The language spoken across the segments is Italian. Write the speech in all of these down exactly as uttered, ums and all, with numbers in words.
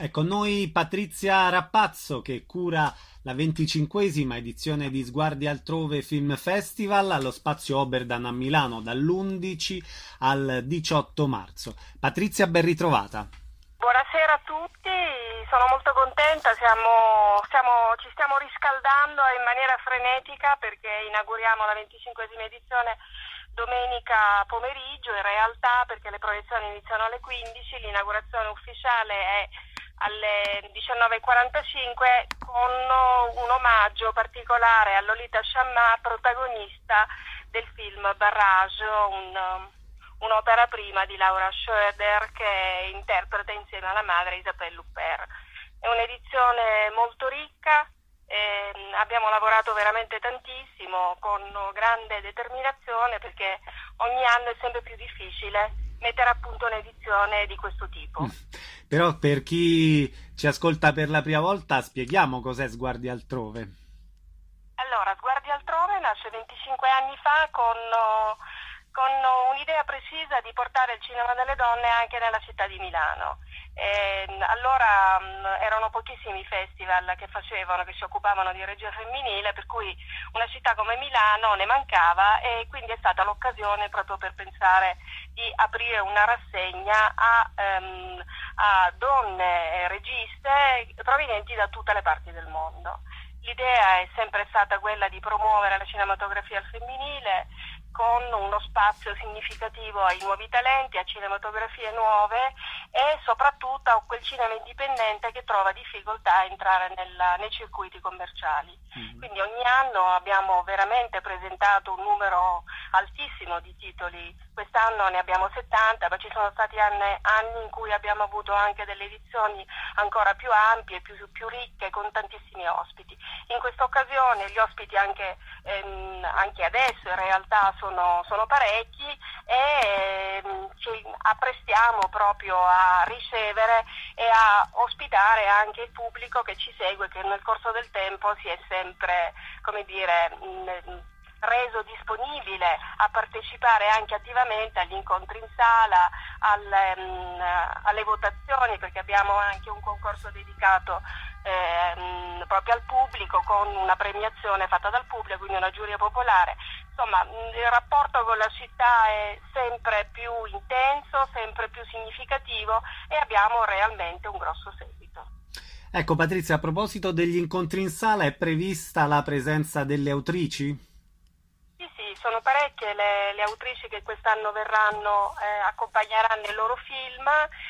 Ecco, noi Patrizia Rappazzo che cura la venticinquesima edizione di Sguardi Altrove Film Festival allo Spazio Oberdan a Milano dall'undici al diciotto marzo. Patrizia, ben ritrovata. Buonasera a tutti, sono molto contenta, siamo, stiamo, ci stiamo riscaldando in maniera frenetica perché inauguriamo la venticinquesima edizione domenica pomeriggio, in realtà perché le proiezioni iniziano alle quindici, l'inaugurazione ufficiale è alle diciannove e quarantacinque con un omaggio particolare a Lolita Chamma, protagonista del film Barrage, un, un'opera prima di Laura Schroeder che interpreta insieme alla madre Isabelle Huppert. È un'edizione molto ricca, eh, abbiamo lavorato veramente tantissimo con grande determinazione perché ogni anno è sempre più difficile mettere a punto un'edizione di questo tipo. Però per chi ci ascolta per la prima volta spieghiamo cos'è Sguardi Altrove. Allora, Sguardi Altrove nasce venticinque anni fa con, con un'idea precisa di portare il cinema delle donne anche nella città di Milano. E allora mh, erano pochissimi festival che facevano, che si occupavano di regia femminile, per cui una città come Milano ne mancava e quindi è stata l'occasione proprio per pensare di aprire una rassegna a, um, a donne registe provenienti da tutte le parti del mondo. L'idea è sempre stata quella di promuovere la cinematografia al femminile con uno spazio significativo ai nuovi talenti, a cinematografie nuove e soprattutto a quel cinema indipendente che trova difficoltà a entrare nella, nei circuiti commerciali. Mm-hmm. Quindi ogni anno abbiamo veramente presentato un numero altissimo di titoli, quest'anno ne abbiamo settanta, ma ci sono stati anni, anni in cui abbiamo avuto anche delle edizioni ancora più ampie, più, più ricche, con tantissimi ospiti. In questa occasione gli ospiti anche, ehm, anche adesso in realtà sono, sono parecchi e ehm, ci apprestiamo proprio a ricevere e a ospitare anche il pubblico che ci segue, che nel corso del tempo si è sempre, come dire, mh, reso disponibile a partecipare anche attivamente agli incontri in sala, alle, mh, alle votazioni, perché abbiamo anche un concorso dedicato eh, mh, proprio al pubblico con una premiazione fatta dal pubblico, quindi una giuria popolare. Insomma, mh, il rapporto con la città è sempre più intenso, sempre più significativo e abbiamo realmente un grosso seguito. Ecco Patrizia, a proposito degli incontri in sala, è prevista la presenza delle autrici? Sono parecchie le, le autrici che quest'anno verranno, eh, accompagneranno i loro film.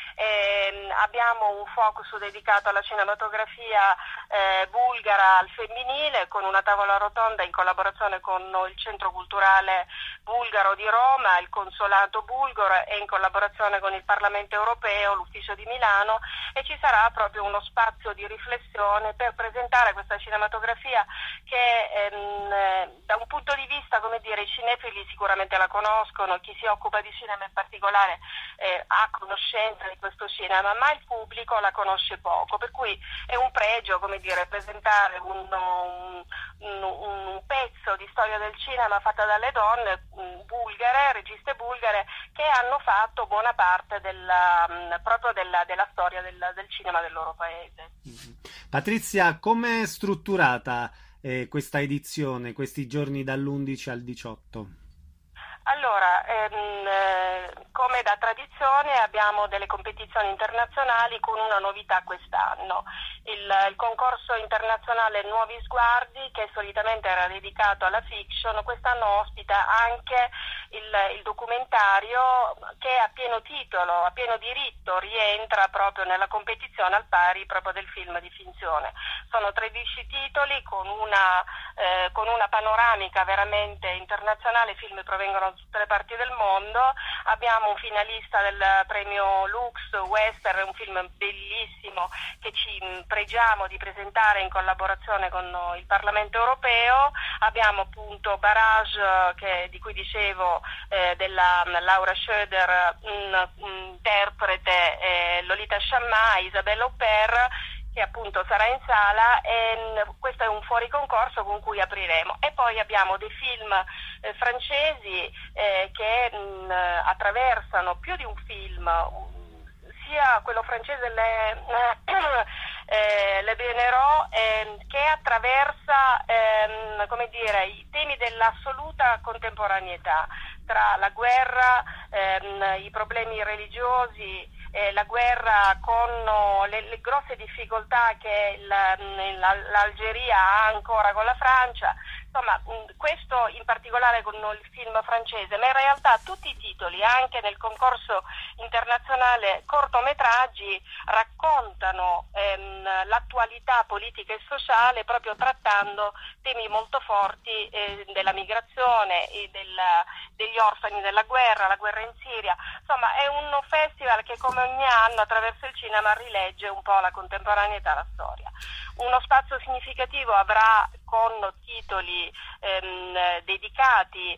Eh, abbiamo un focus dedicato alla cinematografia eh, bulgara al femminile con una tavola rotonda in collaborazione con il Centro Culturale Bulgaro di Roma, il Consolato Bulgaro e in collaborazione con il Parlamento Europeo, l'Ufficio di Milano, e ci sarà proprio uno spazio di riflessione per presentare questa cinematografia che ehm, da un punto di vista, come dire, i cinefili sicuramente la conoscono, chi si occupa di cinema in particolare eh, ha conoscenza di questo cinema, ma il pubblico la conosce poco, per cui è un pregio, come dire, presentare un, un, un, un pezzo di storia del cinema fatta dalle donne bulgare, registe bulgare, che hanno fatto buona parte della, proprio della, della storia del, del cinema del loro paese. Patrizia, come è strutturata Eh, questa edizione, questi giorni dall'undici al diciotto? Allora, ehm, eh, come da tradizione abbiamo delle competizioni internazionali con una novità quest'anno. Il, il concorso internazionale Nuovi Sguardi, che solitamente era dedicato alla fiction, quest'anno ospita anche il, il documentario che a pieno titolo, a pieno diritto rientra proprio nella competizione al pari proprio del film di finzione. Sono tredici titoli con una, eh, con una panoramica veramente internazionale, i film provengono da tutte le parti del mondo. Abbiamo un finalista del premio Lux Western, un film bellissimo che ci pregiamo di presentare in collaborazione con il Parlamento Europeo. Abbiamo appunto Barrage, che, di cui dicevo, eh, della Laura Schroeder, un, un interprete, eh, Lolita Chamma, Isabelle Huppert, che appunto sarà in sala, e questo è un fuori concorso con cui apriremo. E poi abbiamo dei film eh, francesi eh, che mh, attraversano più di un film, sia quello francese Le, eh, Le Bienheureux, eh, che attraversa ehm, come dire, i temi dell'assoluta contemporaneità tra la guerra, ehm, i problemi religiosi, eh, la guerra con oh, le, le grosse difficoltà che la, la, l'Algeria ha ancora con la Francia. Insomma, questo in particolare con il film francese, ma in realtà tutti i titoli, anche nel concorso internazionale cortometraggi, raccontano ehm, l'attualità politica e sociale, proprio trattando temi molto forti eh, della migrazione e del, degli orfani della guerra, la guerra in Siria. Insomma, è un festival che come ogni anno attraverso il cinema rilegge un po' la contemporaneità, la storia. Uno spazio significativo avrà con titoli ehm, dedicati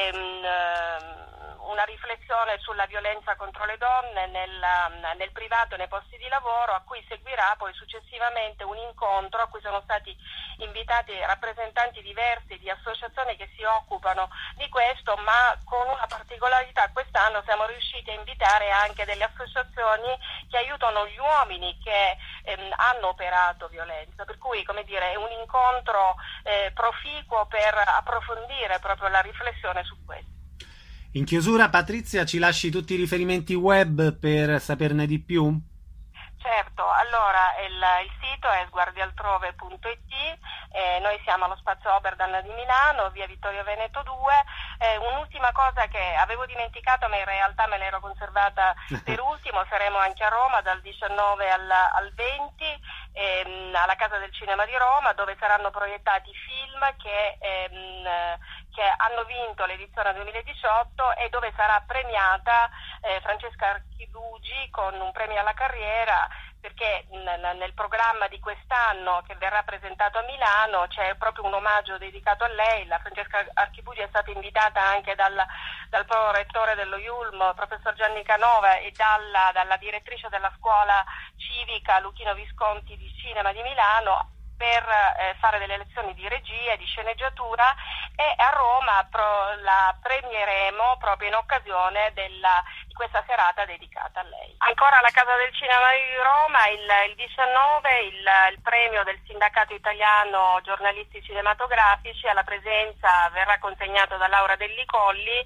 ehm, una riflessione sulla violenza contro le donne nel, nel privato e nei posti di lavoro, a cui seguirà poi successivamente un incontro a cui sono stati invitati rappresentanti diversi di associazioni che si occupano di questo, ma con una particolarità: quest'anno siamo riusciti a invitare anche delle associazioni che aiutano gli uomini che ehm, hanno operato violenza, per cui, come dire, è un incontro eh, proficuo per approfondire proprio la riflessione su questo. In chiusura, Patrizia, ci lasci tutti i riferimenti web per saperne di più? Certo, allora il, il sito è sguardialtrove punto it, eh, noi siamo allo Spazio Oberdan di Milano, via Vittorio Veneto due. Eh, un'ultima cosa che avevo dimenticato, ma in realtà me l'ero conservata per ultimo: saremo anche a Roma dal diciannove al, al venti, ehm, alla Casa del Cinema di Roma, dove saranno proiettati film che, ehm, che hanno vinto l'edizione duemiladiciotto e dove sarà premiata eh, Francesca Archibugi con un premio alla carriera, perché nel programma di quest'anno, che verrà presentato a Milano, c'è proprio un omaggio dedicato a lei. La Francesca Archibugi è stata invitata anche dal, dal prorettore dello Iulm, professor Gianni Canova, e dalla, dalla direttrice della scuola civica Luchino Visconti di Cinema di Milano, per eh, fare delle lezioni di regia e di sceneggiatura, e a Roma pro, la premieremo proprio in occasione della, di questa serata dedicata a lei. Ancora alla Casa del Cinema di Roma, il, il diciannove, il, il premio del Sindacato Italiano Giornalisti Cinematografici, alla presenza verrà consegnato da Laura Delli Colli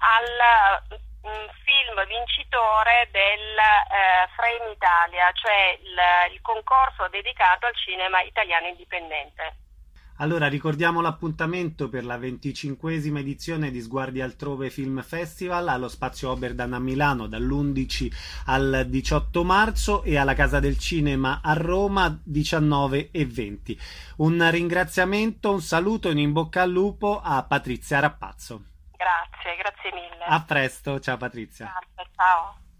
al un film vincitore del eh, Frame Italia, cioè il, il concorso dedicato al cinema italiano indipendente. Allora, ricordiamo l'appuntamento per la venticinquesima edizione di Sguardi Altrove Film Festival allo Spazio Oberdan a Milano dall'undici al diciotto marzo e alla Casa del Cinema a Roma diciannove e venti. Un ringraziamento, un saluto e un in bocca al lupo a Patrizia Rappazzo. Grazie, grazie mille. A presto, ciao Patrizia. Grazie, ciao.